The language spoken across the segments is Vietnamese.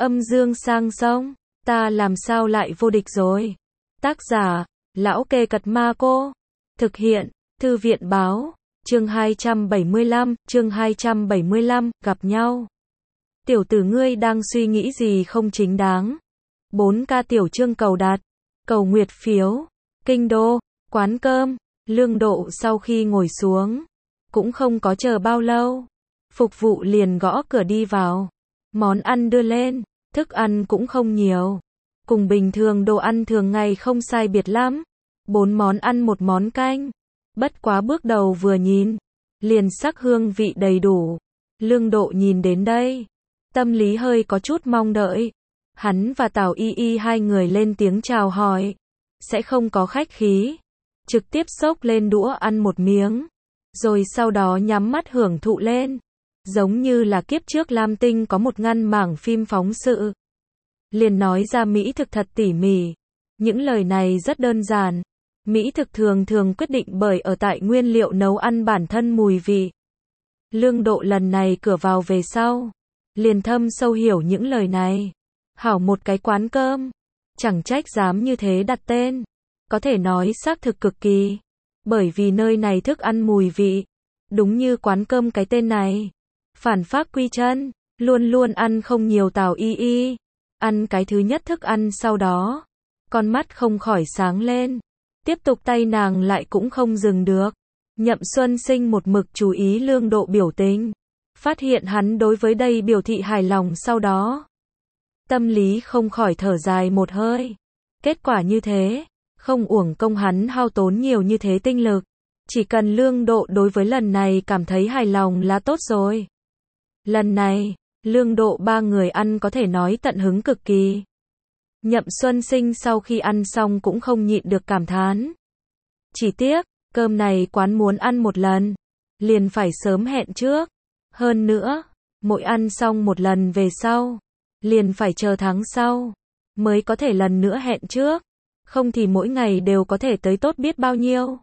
Âm dương sang sông, ta làm sao lại vô địch rồi. Tác giả, Lão Kê Cật Ma Cô. Thực hiện, Thư viện Báo. Chương 275, gặp nhau. Tiểu tử ngươi đang suy nghĩ gì không chính đáng. 4K tiểu chương cầu đạt, cầu nguyệt phiếu. Kinh đô, quán cơm, Lương Độ sau khi ngồi xuống, cũng không có chờ bao lâu. Phục vụ liền gõ cửa đi vào. Món ăn đưa lên, thức ăn cũng không nhiều. Cùng bình thường đồ ăn thường ngày không sai biệt lắm. 4 món ăn 1 món canh. Bất quá bước đầu vừa nhìn, liền sắc hương vị đầy đủ. Lương Độ nhìn đến đây, tâm lý hơi có chút mong đợi. Hắn và Tào Y Y hai người lên tiếng chào hỏi, sẽ không có khách khí, trực tiếp xốc lên đũa ăn một miếng, rồi sau đó nhắm mắt hưởng thụ lên, giống như là kiếp trước Lam Tinh có một ngăn mảng phim phóng sự. Liền nói ra mỹ thực thật tỉ mỉ. Những lời này rất đơn giản. Mỹ thực thường thường quyết định bởi ở tại nguyên liệu nấu ăn bản thân mùi vị. Lương Độ lần này cửa vào về sau, liền thâm sâu hiểu những lời này. Hảo một cái quán cơm, chẳng trách dám như thế đặt tên, có thể nói xác thực cực kỳ. Bởi vì nơi này thức ăn mùi vị, đúng như quán cơm cái tên này. Phản phác quy chân, luôn luôn ăn không nhiều. Tào Y Y ăn cái thứ nhất thức ăn sau đó, con mắt không khỏi sáng lên. Tiếp tục tay nàng lại cũng không dừng được. Nhậm Xuân Sinh một mực chú ý Lương Độ biểu tình, phát hiện hắn đối với đây biểu thị hài lòng sau đó. Tâm lý không khỏi thở dài một hơi. Kết quả như thế, không uổng công hắn hao tốn nhiều như thế tinh lực. Chỉ cần Lương Độ đối với lần này cảm thấy hài lòng là tốt rồi. Lần này, Lương Độ 3 người ăn có thể nói tận hứng cực kỳ. Nhậm Xuân Sinh sau khi ăn xong cũng không nhịn được cảm thán. Chỉ tiếc, cơm này quán muốn ăn một lần, liền phải sớm hẹn trước. Hơn nữa, mỗi ăn xong một lần về sau, liền phải chờ tháng sau, mới có thể lần nữa hẹn trước. Không thì mỗi ngày đều có thể tới tốt biết bao nhiêu.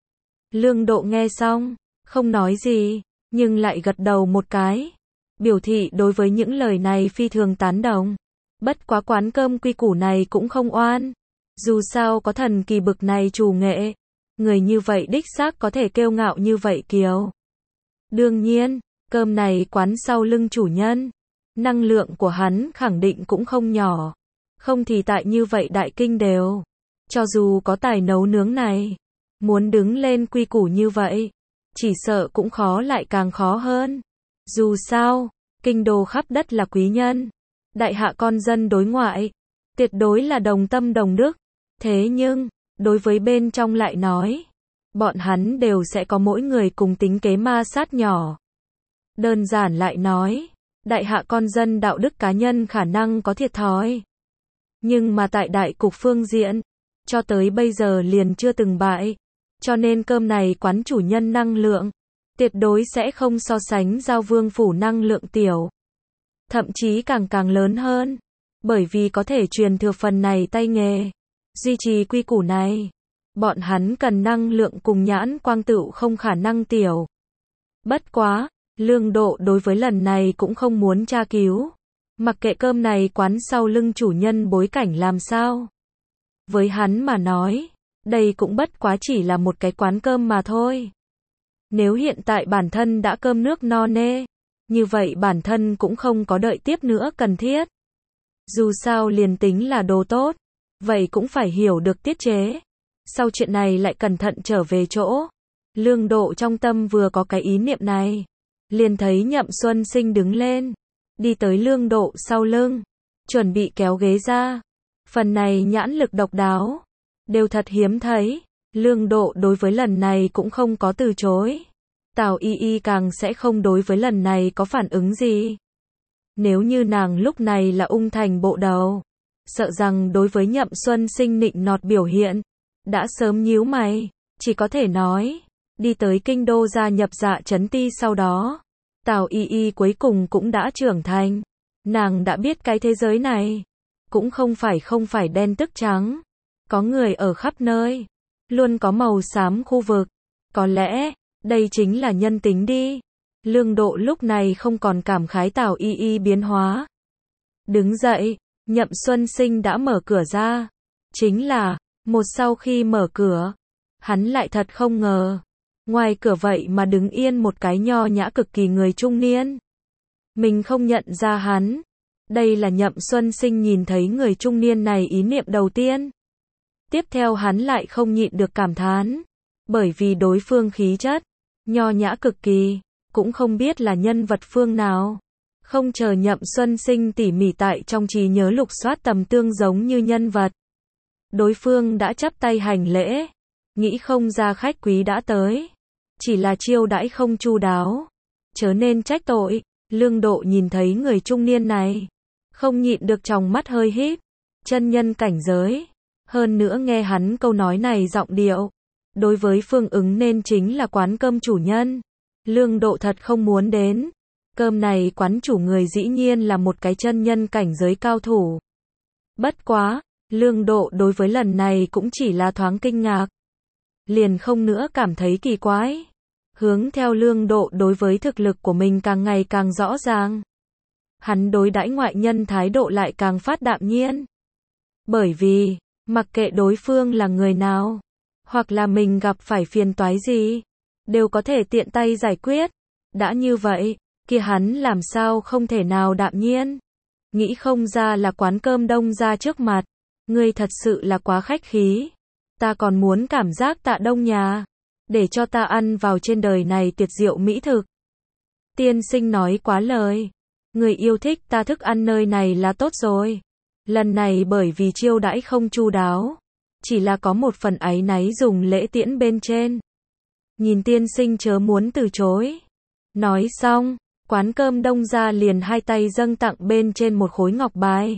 Lương Độ nghe xong, không nói gì, nhưng lại gật đầu một cái. Biểu thị đối với những lời này phi thường tán đồng. Bất quá quán cơm quy củ này cũng không oan. Dù sao có thần kỳ bực này chủ nghệ, người như vậy đích xác có thể kiêu ngạo như vậy kiều. Đương nhiên, cơm này quán sau lưng chủ nhân, năng lượng của hắn khẳng định cũng không nhỏ. Không thì tại như vậy đại kinh đều, cho dù có tài nấu nướng này, muốn đứng lên quy củ như vậy, chỉ sợ cũng khó lại càng khó hơn. Dù sao, kinh đô khắp đất là quý nhân. Đại hạ con dân đối ngoại, tuyệt đối là đồng tâm đồng đức. Thế nhưng, đối với bên trong lại nói, bọn hắn đều sẽ có mỗi người cùng tính kế ma sát nhỏ. Đơn giản lại nói, đại hạ con dân đạo đức cá nhân khả năng có thiệt thòi. Nhưng mà tại đại cục phương diện, cho tới bây giờ liền chưa từng bại. Cho nên cơm này quán chủ nhân năng lượng, tuyệt đối sẽ không so sánh Giao Vương phủ năng lượng tiểu. Thậm chí càng lớn hơn, bởi vì có thể truyền thừa phần này tay nghề, duy trì quy củ này, bọn hắn cần năng lượng cùng nhãn quang tựu không khả năng tiểu. Bất quá, Lương Độ đối với lần này cũng không muốn tra cứu, mặc kệ cơm này quán sau lưng chủ nhân bối cảnh làm sao. Với hắn mà nói, đây cũng bất quá chỉ là một cái quán cơm mà thôi. Nếu hiện tại bản thân đã cơm nước no nê, như vậy bản thân cũng không có đợi tiếp nữa cần thiết. Dù sao liền tính là đồ tốt, vậy cũng phải hiểu được tiết chế. Sau chuyện này lại cẩn thận trở về chỗ. Lương Độ trong tâm vừa có cái ý niệm này, liền thấy Nhậm Xuân Sinh đứng lên, đi tới Lương Độ sau lưng, chuẩn bị kéo ghế ra. Phần này nhãn lực độc đáo, đều thật hiếm thấy. Lương Độ đối với lần này cũng không có từ chối. Tào Y Y càng sẽ không đối với lần này có phản ứng gì. Nếu như nàng lúc này là ung thành bộ đầu, sợ rằng đối với Nhậm Xuân Sinh nịnh nọt biểu hiện, đã sớm nhíu mày. Chỉ có thể nói, đi tới kinh đô gia nhập Dạ Chấn Ti sau đó, Tào Y Y cuối cùng cũng đã trưởng thành. Nàng đã biết cái thế giới này, cũng không phải đen tức trắng. Có người ở khắp nơi, luôn có màu xám khu vực. Có lẽ, đây chính là nhân tính đi. Lương Độ lúc này không còn cảm khái Tào Y Y biến hóa. Đứng dậy, Nhậm Xuân Sinh đã mở cửa ra. Chính là, sau khi mở cửa, hắn lại thật không ngờ. Ngoài cửa vậy mà đứng yên một cái nho nhã cực kỳ người trung niên. Mình không nhận ra hắn. Đây là Nhậm Xuân Sinh nhìn thấy người trung niên này ý niệm đầu tiên. Tiếp theo hắn lại không nhịn được cảm thán. Bởi vì đối phương khí chất, nho nhã cực kỳ, cũng không biết là nhân vật phương nào. Không chờ Nhậm Xuân Sinh tỉ mỉ tại trong trí nhớ lục soát tầm tương giống như nhân vật. Đối phương đã chắp tay hành lễ, nghĩ không ra khách quý đã tới. Chỉ là chiêu đãi không chu đáo, chớ nên trách tội. Lương Độ nhìn thấy người trung niên này, không nhịn được tròng mắt hơi híp. Chân nhân cảnh giới. Hơn nữa nghe hắn câu nói này giọng điệu. Đối với phương ứng nên chính là quán cơm chủ nhân. Lương Độ thật không muốn đến. Cơm này quán chủ người dĩ nhiên là một cái chân nhân cảnh giới cao thủ. Bất quá, Lương Độ đối với lần này cũng chỉ là thoáng kinh ngạc. Liền không nữa cảm thấy kỳ quái. Hướng theo Lương Độ đối với thực lực của mình càng ngày càng rõ ràng. Hắn đối đãi ngoại nhân thái độ lại càng phát đạm nhiên. Bởi vì, mặc kệ đối phương là người nào, hoặc là mình gặp phải phiền toái gì, đều có thể tiện tay giải quyết. Đã như vậy, kia hắn làm sao không thể nào đạm nhiên. Nghĩ không ra là quán cơm Đông gia trước mặt. Ngươi thật sự là quá khách khí. Ta còn muốn cảm giác Tạ Đông nhà. Để cho ta ăn vào trên đời này tuyệt diệu mỹ thực. Tiên sinh nói quá lời. Người yêu thích ta thức ăn nơi này là tốt rồi. Lần này bởi vì chiêu đãi không chu đáo. Chỉ là có một phần áy náy dùng lễ tiễn bên trên. Nhìn tiên sinh chớ muốn từ chối. Nói xong, quán cơm Đông gia liền hai tay dâng tặng bên trên một khối ngọc bài.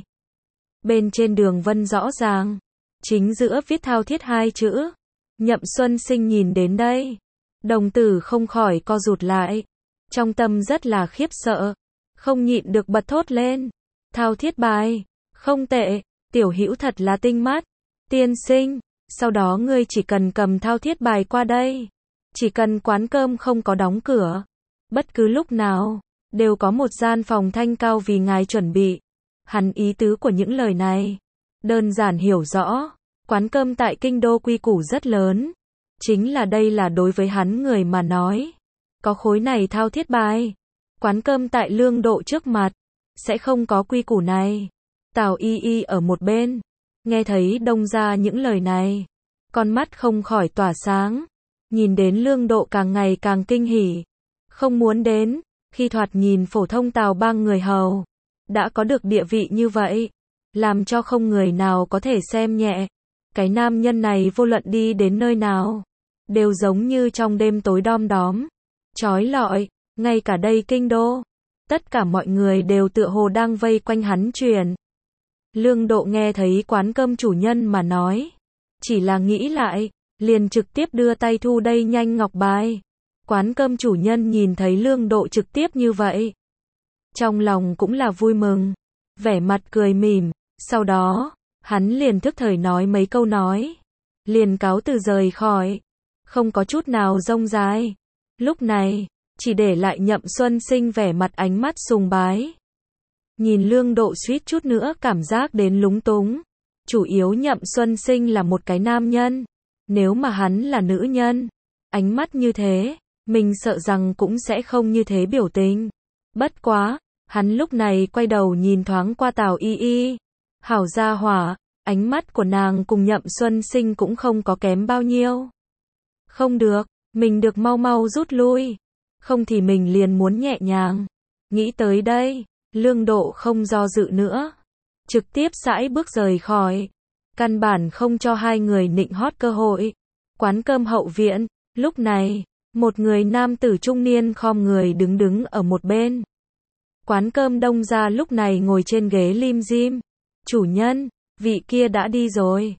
Bên trên đường vân rõ ràng. Chính giữa viết thao thiết hai chữ. Nhậm Xuân Sinh nhìn đến đây. Đồng tử không khỏi co rụt lại. Trong tâm rất là khiếp sợ. Không nhịn được bật thốt lên. Thao thiết bài. Không tệ. Tiểu hữu thật là tinh mắt. Tiên sinh. Sau đó ngươi chỉ cần cầm thao thiết bài qua đây. Chỉ cần quán cơm không có đóng cửa. Bất cứ lúc nào. Đều có một gian phòng thanh cao vì ngài chuẩn bị. Hắn ý tứ của những lời này. Đơn giản hiểu rõ. Quán cơm tại kinh đô quy củ rất lớn. Chính là đây là đối với hắn người mà nói. Có khối này thao thiết bài. Quán cơm tại Lương Độ trước mặt. Sẽ không có quy củ này. Tào Y Y ở một bên. Nghe thấy Đông gia những lời này. Con mắt không khỏi tỏa sáng. Nhìn đến Lương Độ càng ngày càng kinh hỉ. Không muốn đến. Khi thoạt nhìn phổ thông Tào bang người hầu. Đã có được địa vị như vậy. Làm cho không người nào có thể xem nhẹ. Cái nam nhân này vô luận đi đến nơi nào. Đều giống như trong đêm tối đom đóm. Chói lọi. Ngay cả đây kinh đô. Tất cả mọi người đều tựa hồ đang vây quanh hắn truyền. Lương Độ nghe thấy quán cơm chủ nhân mà nói. Chỉ là nghĩ lại. Liền trực tiếp đưa tay thu đây nhanh ngọc bài. Quán cơm chủ nhân nhìn thấy Lương Độ trực tiếp như vậy. Trong lòng cũng là vui mừng. Vẻ mặt cười mỉm. Sau đó, hắn liền thức thời nói mấy câu nói. Liền cáo từ rời khỏi. Không có chút nào rông dài. Lúc này, chỉ để lại Nhậm Xuân Sinh vẻ mặt ánh mắt sùng bái. Nhìn Lương Độ suýt chút nữa cảm giác đến lúng túng. Chủ yếu Nhậm Xuân Sinh là một cái nam nhân. Nếu mà hắn là nữ nhân, ánh mắt như thế, mình sợ rằng cũng sẽ không như thế biểu tình. Bất quá, hắn lúc này quay đầu nhìn thoáng qua Tào Y Y. Hảo gia hỏa, ánh mắt của nàng cùng Nhậm Xuân Sinh cũng không có kém bao nhiêu. Không được, mình được mau mau rút lui. Không thì mình liền muốn nhẹ nhàng. Nghĩ tới đây, Lương Độ không do dự nữa. Trực tiếp sải bước rời khỏi. Căn bản không cho hai người nịnh hót cơ hội. Quán cơm hậu viện, lúc này, một người nam tử trung niên khom người đứng ở một bên. Quán cơm Đông gia lúc này ngồi trên ghế lim dim. Chủ nhân, vị kia đã đi rồi.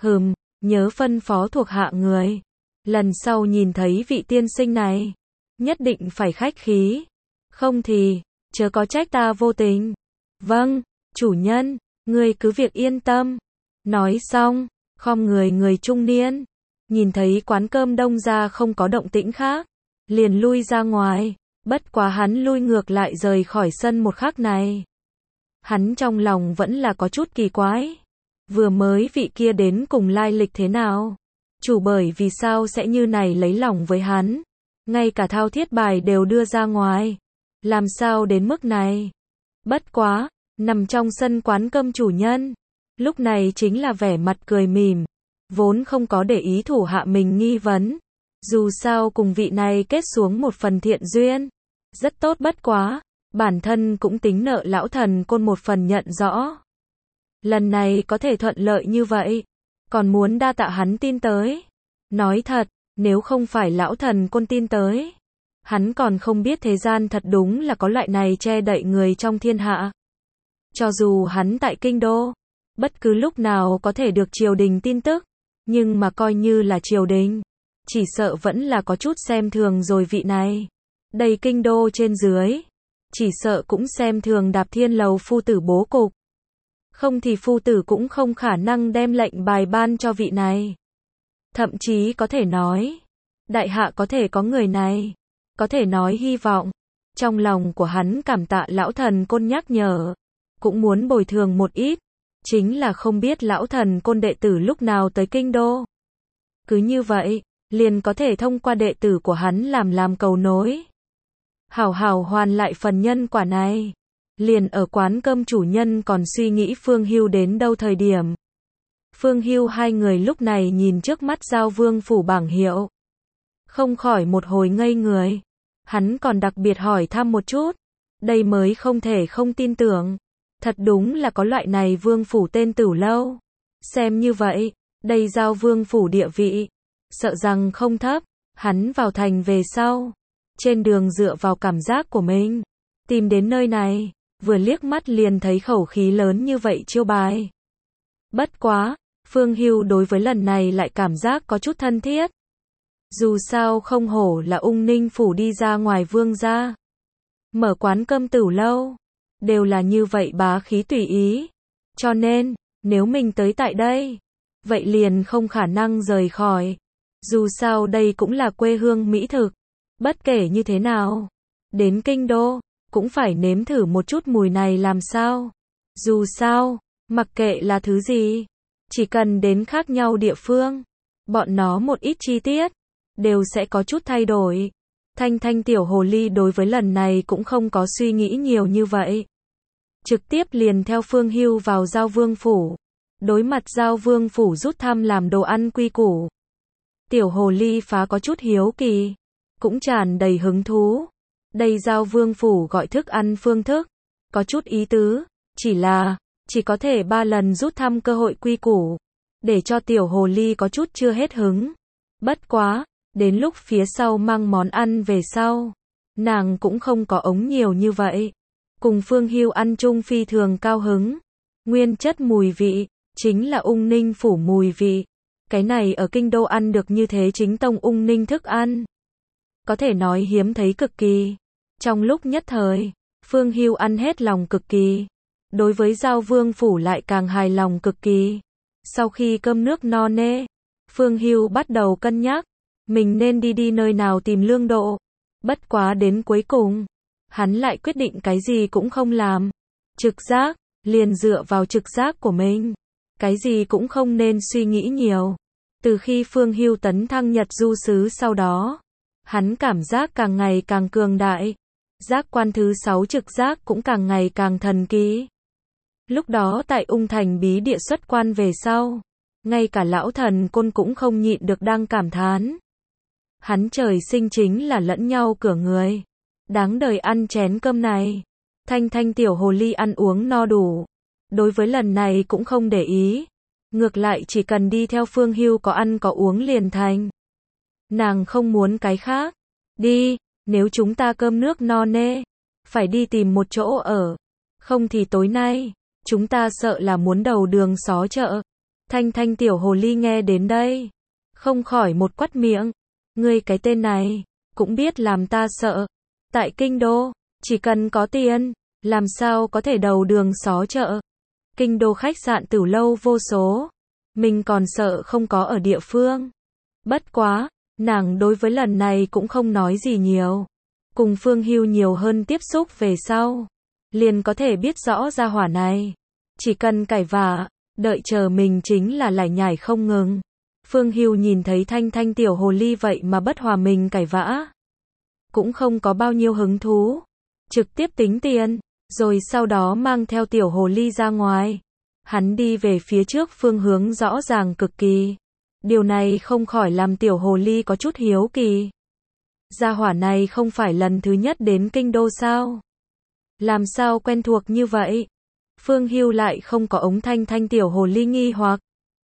Nhớ phân phó thuộc hạ người. Lần sau nhìn thấy vị tiên sinh này, nhất định phải khách khí. Không thì, chớ có trách ta vô tình. Vâng, chủ nhân, ngươi cứ việc yên tâm. Nói xong, khom người trung niên. Nhìn thấy quán cơm Đông gia không có động tĩnh khác. Liền lui ra ngoài. Bất quá hắn lui ngược lại rời khỏi sân một khắc này. Hắn trong lòng vẫn là có chút kỳ quái. Vừa mới vị kia đến cùng lai lịch thế nào? Chủ bởi vì sao sẽ như này lấy lòng với hắn? Ngay cả thao thiết bài đều đưa ra ngoài. Làm sao đến mức này? Bất quá, nằm trong sân quán cơm chủ nhân. Lúc này chính là vẻ mặt cười mỉm. Vốn không có để ý thủ hạ mình nghi vấn. Dù sao cùng vị này kết xuống một phần thiện duyên. Rất tốt bất quá. Bản thân cũng tính nợ lão thần côn một phần nhận rõ. Lần này có thể thuận lợi như vậy. Còn muốn đa tạ hắn tin tới. Nói thật, nếu không phải lão thần côn tin tới. Hắn còn không biết thế gian thật đúng là có loại này che đậy người trong thiên hạ. Cho dù hắn tại kinh đô. Bất cứ lúc nào có thể được triều đình tin tức. Nhưng mà coi như là triều đình. Chỉ sợ vẫn là có chút xem thường rồi vị này. Đầy kinh đô trên dưới. Chỉ sợ cũng xem thường Đạp Thiên Lầu phu tử bố cục. Không thì phu tử cũng không khả năng đem lệnh bài ban cho vị này. Thậm chí có thể nói, đại hạ có thể có người này, có thể nói hy vọng. Trong lòng của hắn cảm tạ lão thần côn nhắc nhở, cũng muốn bồi thường một ít, chính là không biết lão thần côn đệ tử lúc nào tới kinh đô. Cứ như vậy, liền có thể thông qua đệ tử của hắn làm cầu nối. Hảo hảo hoàn lại phần nhân quả này. Liền ở quán cơm chủ nhân còn suy nghĩ Phương Hưu đến đâu thời điểm. Phương Hưu hai người lúc này nhìn trước mắt Giao Vương phủ bảng hiệu. Không khỏi một hồi ngây người. Hắn còn đặc biệt hỏi thăm một chút. Đây mới không thể không tin tưởng. Thật đúng là có loại này vương phủ tên Tửu Lâu. Xem như vậy, đây Giao Vương phủ địa vị. Sợ rằng không thấp. Hắn vào thành về sau. Trên đường dựa vào cảm giác của mình. Tìm đến nơi này. Vừa liếc mắt liền thấy khẩu khí lớn như vậy chiêu bài. Bất quá, Phương Hưu đối với lần này lại cảm giác có chút thân thiết. Dù sao không hổ là Ung Ninh phủ đi ra ngoài vương gia. Mở quán cơm Tửu Lâu. Đều là như vậy bá khí tùy ý. Cho nên, nếu mình tới tại đây, vậy liền không khả năng rời khỏi. Dù sao đây cũng là quê hương mỹ thực. Bất kể như thế nào, đến kinh đô, cũng phải nếm thử một chút mùi này làm sao. Dù sao, mặc kệ là thứ gì, chỉ cần đến khác nhau địa phương, bọn nó một ít chi tiết, đều sẽ có chút thay đổi. Thanh Thanh tiểu hồ ly đối với lần này cũng không có suy nghĩ nhiều như vậy. Trực tiếp liền theo Phương Hưu vào Giao Vương phủ. Đối mặt Giao Vương phủ rút thăm làm đồ ăn quy củ. Tiểu hồ ly phá có chút hiếu kỳ, cũng tràn đầy hứng thú. Đây Giao Vương phủ gọi thức ăn phương thức, có chút ý tứ, chỉ có thể 3 lần rút thăm cơ hội quy củ, để cho tiểu hồ ly có chút chưa hết hứng. Bất quá, đến lúc phía sau mang món ăn về sau, nàng cũng không có ống nhiều như vậy. Cùng Phương Hưu ăn chung phi thường cao hứng. Nguyên chất mùi vị, chính là Ung Ninh phủ mùi vị. Cái này ở kinh đô ăn được như thế chính tông Ung Ninh thức ăn. Có thể nói hiếm thấy cực kỳ. Trong lúc nhất thời, Phương Hưu ăn hết lòng cực kỳ. Đối với Giao Vương phủ lại càng hài lòng cực kỳ. Sau khi cơm nước no nê, Phương Hưu bắt đầu cân nhắc, mình nên đi nơi nào tìm lương độ. Bất quá đến cuối cùng, hắn lại quyết định cái gì cũng không làm. Trực giác, liền dựa vào trực giác của mình. Cái gì cũng không nên suy nghĩ nhiều. Từ khi Phương Hưu tấn thăng Nhật Du sứ sau đó, hắn cảm giác càng ngày càng cường đại. Giác quan thứ 6 trực giác cũng càng ngày càng thần kỳ. Lúc đó tại Ung Thành bí địa xuất quan về sau, ngay cả lão thần côn cũng không nhịn được đang cảm thán. Hắn trời sinh chính là lẫn nhau cửa người. Đáng đời ăn chén cơm này. Thanh Thanh tiểu hồ ly ăn uống no đủ. Đối với lần này cũng không để ý. Ngược lại chỉ cần đi theo Phương Hưu có ăn có uống liền thành. Nàng không muốn cái khác. Đi, nếu chúng ta cơm nước no nê, phải đi tìm một chỗ ở. Không thì tối nay, chúng ta sợ là muốn đầu đường xó chợ. Thanh Thanh tiểu hồ ly nghe đến đây, không khỏi một quắt miệng. Ngươi cái tên này, cũng biết làm ta sợ. Tại kinh đô, chỉ cần có tiền, làm sao có thể đầu đường xó chợ. Kinh đô khách sạn Tửu Lâu vô số, mình còn sợ không có ở địa phương. Bất quá, nàng đối với lần này cũng không nói gì nhiều. Cùng Phương Hưu nhiều hơn tiếp xúc về sau, liền có thể biết rõ gia hỏa này. Chỉ cần cãi vã, đợi chờ mình chính là lải nhải không ngừng. Phương Hưu nhìn thấy Thanh Thanh tiểu hồ ly vậy mà bất hòa mình cãi vã. Cũng không có bao nhiêu hứng thú. Trực tiếp tính tiền, rồi sau đó mang theo tiểu hồ ly ra ngoài. Hắn đi về phía trước phương hướng rõ ràng cực kỳ. Điều này không khỏi làm tiểu hồ ly có chút hiếu kỳ. Gia hỏa này không phải lần thứ nhất đến kinh đô sao? Làm sao quen thuộc như vậy? Phương Hưu lại không có ống Thanh Thanh tiểu hồ ly nghi hoặc.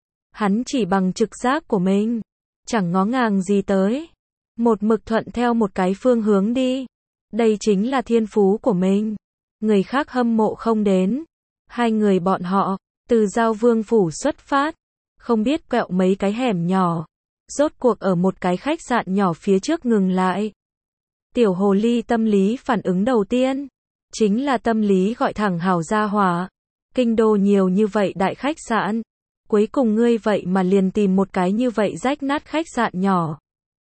Hắn chỉ bằng trực giác của mình, chẳng ngó ngàng gì tới. Một mực thuận theo một cái phương hướng đi. Đây chính là thiên phú của mình. Người khác hâm mộ không đến. Hai người bọn họ, từ Giao Vương phủ xuất phát, không biết quẹo mấy cái hẻm nhỏ. Rốt cuộc ở một cái khách sạn nhỏ phía trước ngừng lại. Tiểu hồ ly tâm lý phản ứng đầu tiên, chính là tâm lý gọi thẳng hảo gia hỏa. Kinh đô nhiều như vậy đại khách sạn. Cuối cùng ngươi vậy mà liền tìm một cái như vậy rách nát khách sạn nhỏ.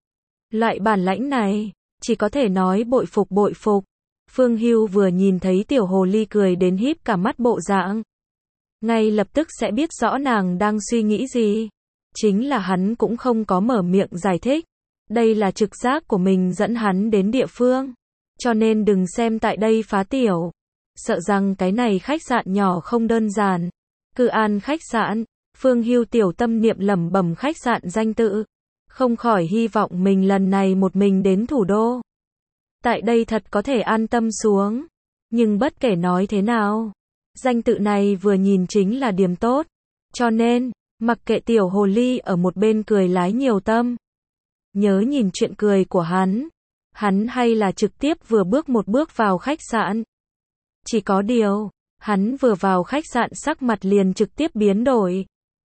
Loại bản lãnh này, chỉ có thể nói bội phục bội phục. Phương Hưu vừa nhìn thấy tiểu hồ ly cười đến híp cả mắt bộ dạng. Ngay lập tức sẽ biết rõ nàng đang suy nghĩ gì. Chính là hắn cũng không có mở miệng giải thích. Đây là trực giác của mình dẫn hắn đến địa phương. Cho nên đừng xem tại đây phá tiểu. Sợ rằng cái này khách sạn nhỏ không đơn giản. Cự An khách sạn. Phương Hưu tiểu tâm niệm lẩm bẩm khách sạn danh tự. Không khỏi hy vọng mình lần này một mình đến thủ đô. Tại đây thật có thể an tâm xuống. Nhưng bất kể nói thế nào, danh tự này vừa nhìn chính là điểm tốt. Cho nên, mặc kệ tiểu hồ ly ở một bên cười lái nhiều tâm. Nhớ nhìn chuyện cười của hắn hay là trực tiếp vừa bước một bước vào khách sạn. Chỉ có điều, hắn vừa vào khách sạn sắc mặt liền trực tiếp biến đổi.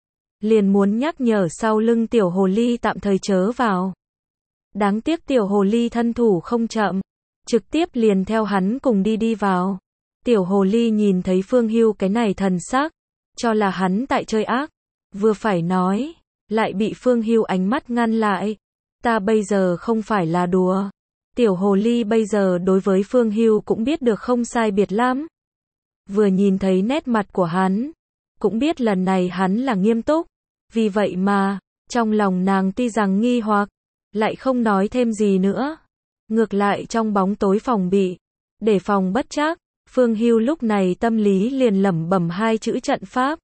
Liền muốn nhắc nhở sau lưng tiểu hồ ly tạm thời chớ vào. Đáng tiếc tiểu hồ ly thân thủ không chậm, trực tiếp liền theo hắn cùng đi vào. Tiểu hồ ly nhìn thấy Phương Hưu cái này thần sắc, cho là hắn tại chơi ác, vừa phải nói, lại bị Phương Hưu ánh mắt ngăn lại. Ta bây giờ không phải là đùa. Tiểu hồ ly bây giờ đối với Phương Hưu cũng biết được không sai biệt lắm. Vừa nhìn thấy nét mặt của hắn, cũng biết lần này hắn là nghiêm túc. Vì vậy mà, trong lòng nàng tuy rằng nghi hoặc, lại không nói thêm gì nữa. Ngược lại trong bóng tối phòng bị, để phòng bất trắc, Phương Hưu lúc này tâm lý liền lẩm bẩm hai chữ trận pháp.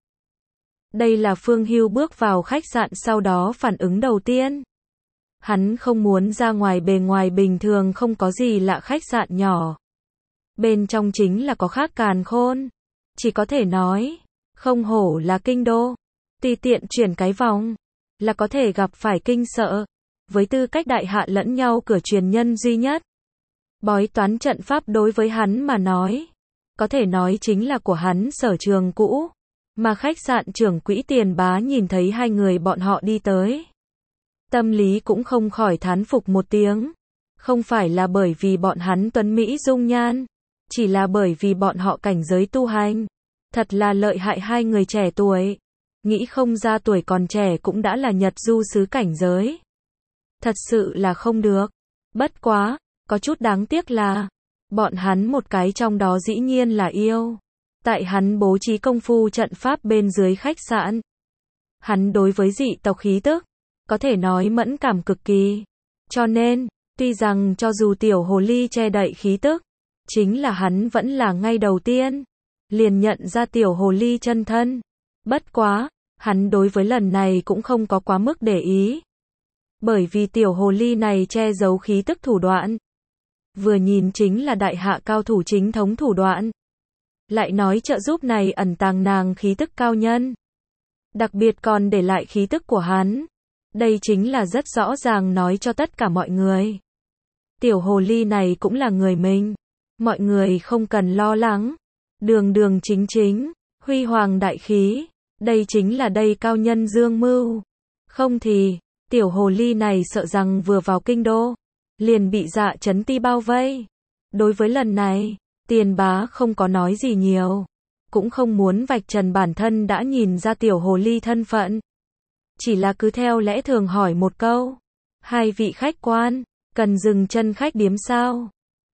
Đây là Phương Hưu bước vào khách sạn sau đó phản ứng đầu tiên. Hắn không muốn ra ngoài bề ngoài bình thường không có gì lạ khách sạn nhỏ. Bên trong chính là có khác càn khôn. Chỉ có thể nói, không hổ là kinh đô. Tùy tiện chuyển cái vòng, là có thể gặp phải kinh sợ. Với tư cách đại hạ lẫn nhau cửa truyền nhân duy nhất. Bói toán trận pháp đối với hắn mà nói, có thể nói chính là của hắn sở trường cũ. Mà khách sạn trưởng quỹ Tiền Bá nhìn thấy hai người bọn họ đi tới. Tâm lý cũng không khỏi thán phục một tiếng. Không phải là bởi vì bọn hắn tuấn mỹ dung nhan, chỉ là bởi vì bọn họ cảnh giới tu hành. Thật là lợi hại hai người trẻ tuổi. Nghĩ không ra tuổi còn trẻ cũng đã là Nhật du sứ cảnh giới. Thật sự là không được. Bất quá, có chút đáng tiếc là, bọn hắn một cái trong đó dĩ nhiên là yêu. Tại hắn bố trí công phu trận pháp bên dưới khách sạn. Hắn đối với dị tộc khí tức, có thể nói mẫn cảm cực kỳ. Cho nên, tuy rằng cho dù tiểu hồ ly che đậy khí tức, chính là hắn vẫn là ngay đầu tiên liền nhận ra tiểu hồ ly chân thân. Bất quá, hắn đối với lần này cũng không có quá mức để ý. Bởi vì tiểu hồ ly này che giấu khí tức thủ đoạn. Vừa nhìn chính là đại hạ cao thủ chính thống thủ đoạn. Lại nói trợ giúp này ẩn tàng nàng khí tức cao nhân. Đặc biệt còn để lại khí tức của hắn. Đây chính là rất rõ ràng nói cho tất cả mọi người. Tiểu hồ ly này cũng là người mình. Mọi người không cần lo lắng. Đường đường chính chính, huy hoàng đại khí. Đây chính là đây cao nhân dương mưu. Không thì, tiểu hồ ly này sợ rằng vừa vào kinh đô, liền bị Dạ Chấn Ti bao vây. Đối với lần này, Tiền Bá không có nói gì nhiều. Cũng không muốn vạch trần bản thân đã nhìn ra tiểu hồ ly thân phận. Chỉ là cứ theo lẽ thường hỏi một câu. Hai vị khách quan, cần dừng chân khách điếm sao?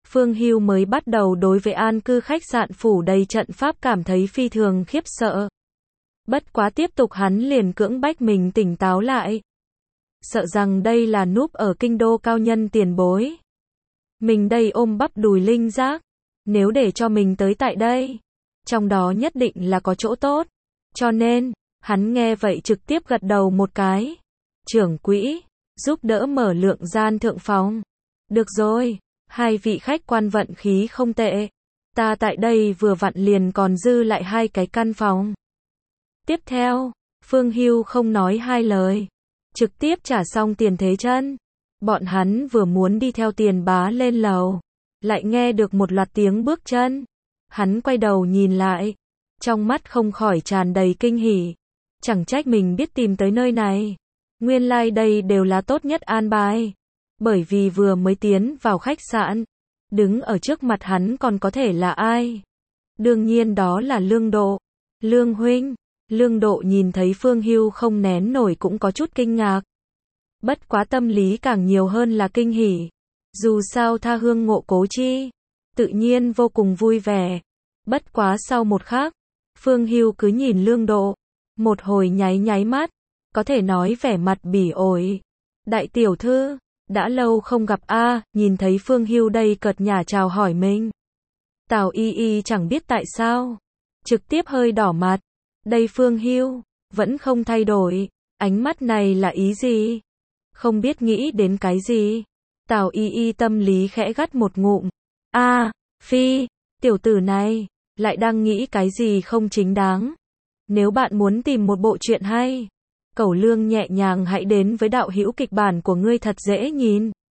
Phương Hưu mới bắt đầu đối với an cư khách sạn phủ đầy trận pháp cảm thấy phi thường khiếp sợ. Bất quá tiếp tục hắn liền cưỡng bách mình tỉnh táo lại. Sợ rằng đây là núp ở kinh đô cao nhân tiền bối. Mình đây ôm bắp đùi linh giác. Nếu để cho mình tới tại đây, trong đó nhất định là có chỗ tốt. Cho nên, hắn nghe vậy trực tiếp gật đầu một cái. Trưởng quỹ, giúp đỡ mở lượng gian thượng phòng. Được rồi, hai vị khách quan vận khí không tệ. Ta tại đây vừa vặn liền còn dư lại 2 cái căn phòng. Tiếp theo, Phương Hưu không nói hai lời. Trực tiếp trả xong tiền thế chân. Bọn hắn vừa muốn đi theo Tiền Bá lên lầu. Lại nghe được một loạt tiếng bước chân. Hắn quay đầu nhìn lại. Trong mắt không khỏi tràn đầy kinh hỉ. Chẳng trách mình biết tìm tới nơi này. Nguyên lai đây đều là tốt nhất an bài. Bởi vì vừa mới tiến vào khách sạn. Đứng ở trước mặt hắn còn có thể là ai? Đương nhiên đó là Lương Độ. Lương huynh. Lương Độ nhìn thấy Phương Hưu không nén nổi cũng có chút kinh ngạc. Bất quá tâm lý càng nhiều hơn là kinh hỉ. Dù sao tha hương ngộ cố chi. Tự nhiên vô cùng vui vẻ. Bất quá sau một khắc, Phương Hưu cứ nhìn Lương Độ. Một hồi nháy mắt. Có thể nói vẻ mặt bỉ ổi. Đại tiểu thư, đã lâu không gặp a. Nhìn thấy Phương Hưu đây cợt nhả chào hỏi mình. Tào Y Y chẳng biết tại sao. Trực tiếp hơi đỏ mặt. Đây Phương Hưu, vẫn không thay đổi. Ánh mắt này là ý gì? Không biết nghĩ đến cái gì? Tào Y Y tâm lý khẽ gắt một ngụm. Phi, tiểu tử này, lại đang nghĩ cái gì không chính đáng. Nếu bạn muốn tìm một bộ truyện hay, Cẩu Lương nhẹ nhàng hãy đến với đạo hữu kịch bản của ngươi thật dễ nhìn.